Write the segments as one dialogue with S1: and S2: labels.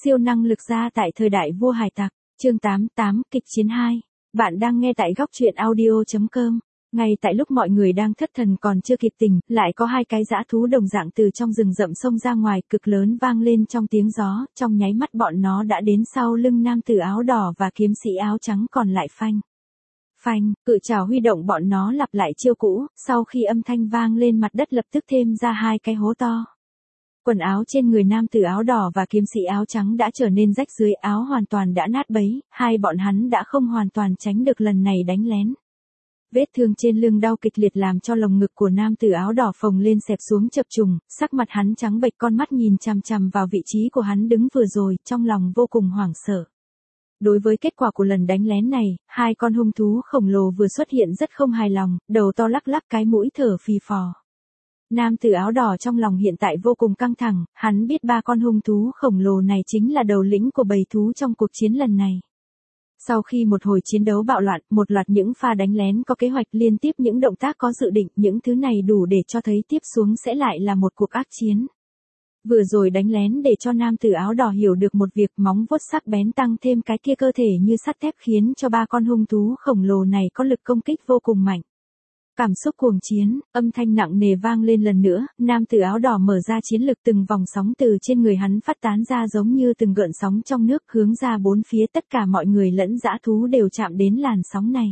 S1: Siêu năng lực gia tại thời đại vua hải tặc, chương 88, kịch chiến 2. Bạn đang nghe tại góc truyện audio.com. Ngay tại lúc mọi người đang thất thần còn chưa kịp tỉnh, lại có hai cái dã thú đồng dạng từ trong rừng rậm xông ra ngoài, cực lớn vang lên trong tiếng gió, trong nháy mắt bọn nó đã đến sau lưng nam tử áo đỏ và kiếm sĩ áo trắng còn lại phanh. Phanh, cự trảo huy động bọn nó lặp lại chiêu cũ, sau khi âm thanh vang lên mặt đất lập tức thêm ra hai cái hố to. Quần áo trên người nam tử áo đỏ và kiếm sĩ áo trắng đã trở nên rách dưới, áo hoàn toàn đã nát bấy, hai bọn hắn đã không hoàn toàn tránh được lần này đánh lén. Vết thương trên lưng đau kịch liệt làm cho lồng ngực của nam tử áo đỏ phồng lên xẹp xuống chập trùng, sắc mặt hắn trắng bệch, con mắt nhìn chằm chằm vào vị trí của hắn đứng vừa rồi, trong lòng vô cùng hoảng sợ. Đối với kết quả của lần đánh lén này, hai con hung thú khổng lồ vừa xuất hiện rất không hài lòng, đầu to lắc lắc cái mũi thở phì phò. Nam tử áo đỏ trong lòng hiện tại vô cùng căng thẳng, hắn biết ba con hung thú khổng lồ này chính là đầu lĩnh của bầy thú trong cuộc chiến lần này. Sau khi một hồi chiến đấu bạo loạn, một loạt những pha đánh lén có kế hoạch, liên tiếp những động tác có dự định, những thứ này đủ để cho thấy tiếp xuống sẽ lại là một cuộc ác chiến. Vừa rồi đánh lén để cho nam tử áo đỏ hiểu được một việc, móng vuốt sắc bén tăng thêm cái kia cơ thể như sắt thép khiến cho ba con hung thú khổng lồ này có lực công kích vô cùng mạnh. Cảm xúc cuồng chiến, âm thanh nặng nề vang lên lần nữa, nam tử áo đỏ mở ra chiến lực, từng vòng sóng từ trên người hắn phát tán ra giống như từng gợn sóng trong nước hướng ra bốn phía, tất cả mọi người lẫn dã thú đều chạm đến làn sóng này.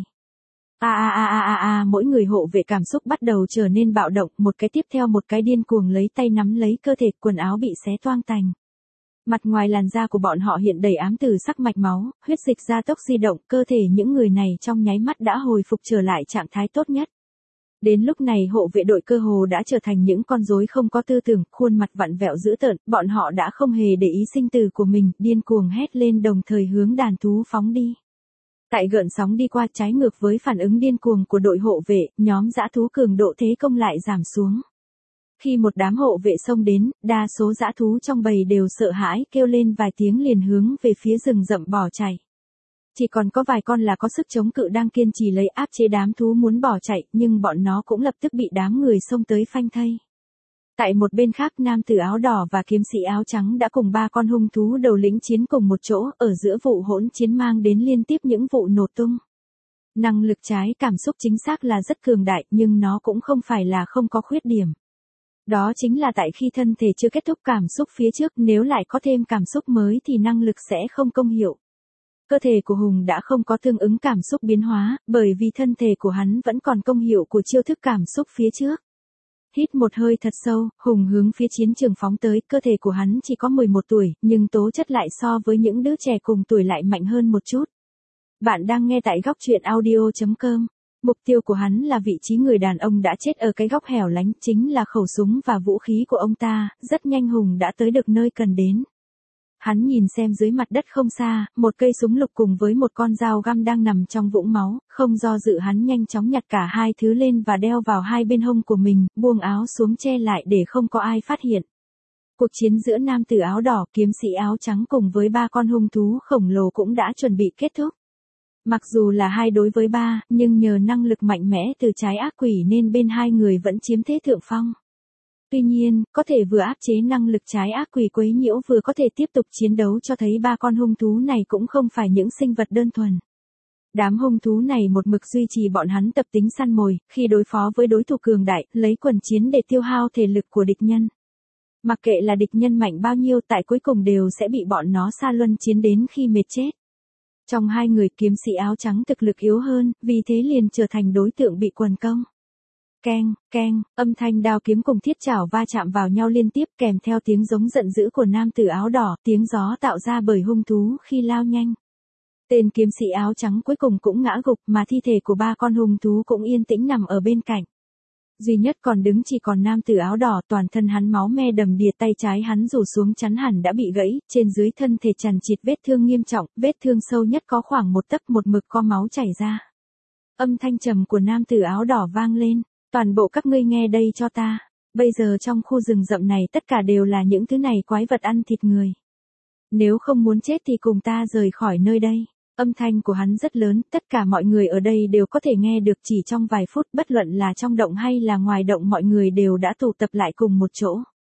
S1: Mỗi người hộ vệ cảm xúc bắt đầu trở nên bạo động, một cái tiếp theo một cái điên cuồng lấy tay nắm lấy cơ thể, quần áo bị xé toang tành. Mặt ngoài làn da của bọn họ hiện đầy ám từ sắc mạch máu, huyết dịch gia tốc di động, cơ thể những người này trong nháy mắt đã hồi phục trở lại trạng thái tốt nhất. Đến lúc này hộ vệ đội cơ hồ đã trở thành những con rối không có tư tưởng, khuôn mặt vặn vẹo dữ tợn, bọn họ đã không hề để ý sinh tử của mình, điên cuồng hét lên đồng thời hướng đàn thú phóng đi. Tại gợn sóng đi qua, trái ngược với phản ứng điên cuồng của đội hộ vệ, nhóm dã thú cường độ thế công lại giảm xuống. Khi một đám hộ vệ xông đến, đa số dã thú trong bầy đều sợ hãi, kêu lên vài tiếng liền hướng về phía rừng rậm bỏ chạy. Chỉ còn có vài con là có sức chống cự đang kiên trì lấy áp chế đám thú muốn bỏ chạy, nhưng bọn nó cũng lập tức bị đám người xông tới phanh thây. Tại một bên khác, nam tử áo đỏ và kiếm sĩ áo trắng đã cùng ba con hung thú đầu lĩnh chiến cùng một chỗ, ở giữa vụ hỗn chiến mang đến liên tiếp những vụ nổ tung. Năng lực trái cảm xúc chính xác là rất cường đại, nhưng nó cũng không phải là không có khuyết điểm. Đó chính là tại khi thân thể chưa kết thúc cảm xúc phía trước, nếu lại có thêm cảm xúc mới thì năng lực sẽ không công hiệu. Cơ thể của Hùng đã không có tương ứng cảm xúc biến hóa, bởi vì thân thể của hắn vẫn còn công hiệu của chiêu thức cảm xúc phía trước. Hít một hơi thật sâu, Hùng hướng phía chiến trường phóng tới, cơ thể của hắn chỉ có 11 tuổi, nhưng tố chất lại so với những đứa trẻ cùng tuổi lại mạnh hơn một chút. Bạn đang nghe tại góc truyện audio.com. Mục tiêu của hắn là vị trí người đàn ông đã chết ở cái góc hẻo lánh, chính là khẩu súng và vũ khí của ông ta, rất nhanh Hùng đã tới được nơi cần đến. Hắn nhìn xem dưới mặt đất không xa, một cây súng lục cùng với một con dao găm đang nằm trong vũng máu, không do dự hắn nhanh chóng nhặt cả hai thứ lên và đeo vào hai bên hông của mình, buông áo xuống che lại để không có ai phát hiện. Cuộc chiến giữa nam tử áo đỏ, kiếm sĩ áo trắng cùng với ba con hung thú khổng lồ cũng đã chuẩn bị kết thúc. Mặc dù là 2 đối với 3, nhưng nhờ năng lực mạnh mẽ từ trái ác quỷ nên bên hai người vẫn chiếm thế thượng phong. Tuy nhiên, có thể vừa áp chế năng lực trái ác quỷ quấy nhiễu vừa có thể tiếp tục chiến đấu cho thấy ba con hung thú này cũng không phải những sinh vật đơn thuần. Đám hung thú này một mực duy trì bọn hắn tập tính săn mồi, khi đối phó với đối thủ cường đại, lấy quần chiến để tiêu hao thể lực của địch nhân. Mặc kệ là địch nhân mạnh bao nhiêu, tại cuối cùng đều sẽ bị bọn nó sa luân chiến đến khi mệt chết. Trong hai người, kiếm sĩ áo trắng thực lực yếu hơn, vì thế liền trở thành đối tượng bị quần công. Keng, keng, âm thanh đao kiếm cùng thiết chảo va chạm vào nhau liên tiếp kèm theo tiếng giống giận dữ của nam tử áo đỏ, tiếng gió tạo ra bởi hung thú khi lao nhanh. Tên kiếm sĩ áo trắng cuối cùng cũng ngã gục mà thi thể của ba con hung thú cũng yên tĩnh nằm ở bên cạnh. Duy nhất còn đứng chỉ còn nam tử áo đỏ, toàn thân hắn máu me đầm đìa, tay trái hắn rủ xuống chắn hẳn đã bị gãy, trên dưới thân thể chằng chịt vết thương nghiêm trọng, vết thương sâu nhất có khoảng 1 tấc, một mực có máu chảy ra. Âm thanh trầm của nam tử áo đỏ vang lên. Toàn bộ các ngươi nghe đây cho ta. Bây giờ trong khu rừng rậm này tất cả đều là những thứ này quái vật ăn thịt người. Nếu không muốn chết thì cùng ta rời khỏi nơi đây. Âm thanh của hắn rất lớn, tất cả mọi người ở đây đều có thể nghe được, chỉ trong vài phút, bất luận là trong động hay là ngoài động mọi người đều đã tụ tập lại cùng một chỗ.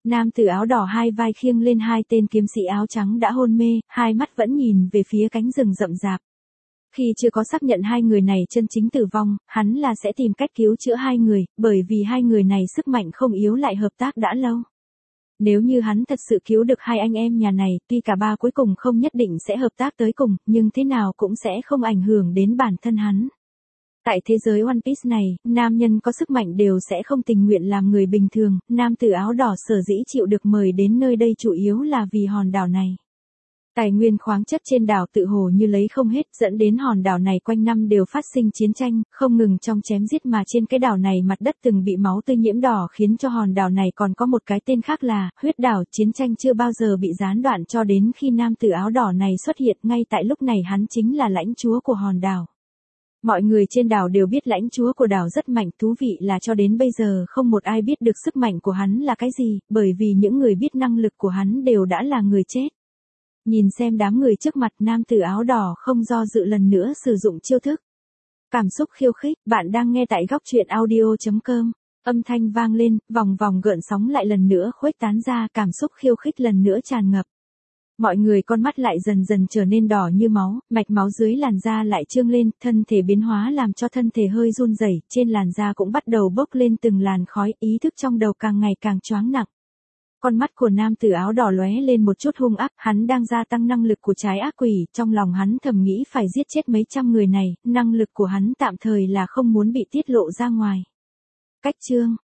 S1: Nam tử áo đỏ hai vai khiêng lên hai tên kiếm sĩ áo trắng đã hôn mê, hai mắt vẫn nhìn về phía cánh rừng rậm rạp. Khi chưa có xác nhận hai người này chân chính tử vong, hắn là sẽ tìm cách cứu chữa hai người, bởi vì hai người này sức mạnh không yếu lại hợp tác đã lâu. Nếu như hắn thật sự cứu được hai anh em nhà này, tuy cả ba cuối cùng không nhất định sẽ hợp tác tới cùng, nhưng thế nào cũng sẽ không ảnh hưởng đến bản thân hắn. Tại thế giới One Piece này, nam nhân có sức mạnh đều sẽ không tình nguyện làm người bình thường, nam tử áo đỏ sở dĩ chịu được mời đến nơi đây chủ yếu là vì hòn đảo này. Tài nguyên khoáng chất trên đảo tự hồ như lấy không hết, dẫn đến hòn đảo này quanh năm đều phát sinh chiến tranh, không ngừng trong chém giết, mà trên cái đảo này mặt đất từng bị máu tươi nhiễm đỏ, khiến cho hòn đảo này còn có một cái tên khác là huyết đảo. Chiến tranh chưa bao giờ bị gián đoạn cho đến khi nam tử áo đỏ này xuất hiện, ngay tại lúc này hắn chính là lãnh chúa của hòn đảo. Mọi người trên đảo đều biết lãnh chúa của đảo rất mạnh, thú vị là cho đến bây giờ không một ai biết được sức mạnh của hắn là cái gì, bởi vì những người biết năng lực của hắn đều đã là người chết. Nhìn xem đám người trước mặt, nam tử áo đỏ không do dự lần nữa sử dụng chiêu thức. Cảm xúc khiêu khích, bạn đang nghe tại góc truyện audio.com. Âm thanh vang lên, vòng vòng gợn sóng lại lần nữa khuếch tán ra, cảm xúc khiêu khích lần nữa tràn ngập. Mọi người con mắt lại dần dần trở nên đỏ như máu, mạch máu dưới làn da lại trương lên, thân thể biến hóa làm cho thân thể hơi run rẩy, trên làn da cũng bắt đầu bốc lên từng làn khói, ý thức trong đầu càng ngày càng choáng nặng. Con mắt của nam tử áo đỏ lóe lên một chút hung ác, hắn đang gia tăng năng lực của trái ác quỷ, trong lòng hắn thầm nghĩ phải giết chết mấy trăm người này, năng lực của hắn tạm thời là không muốn bị tiết lộ ra ngoài. Cách chương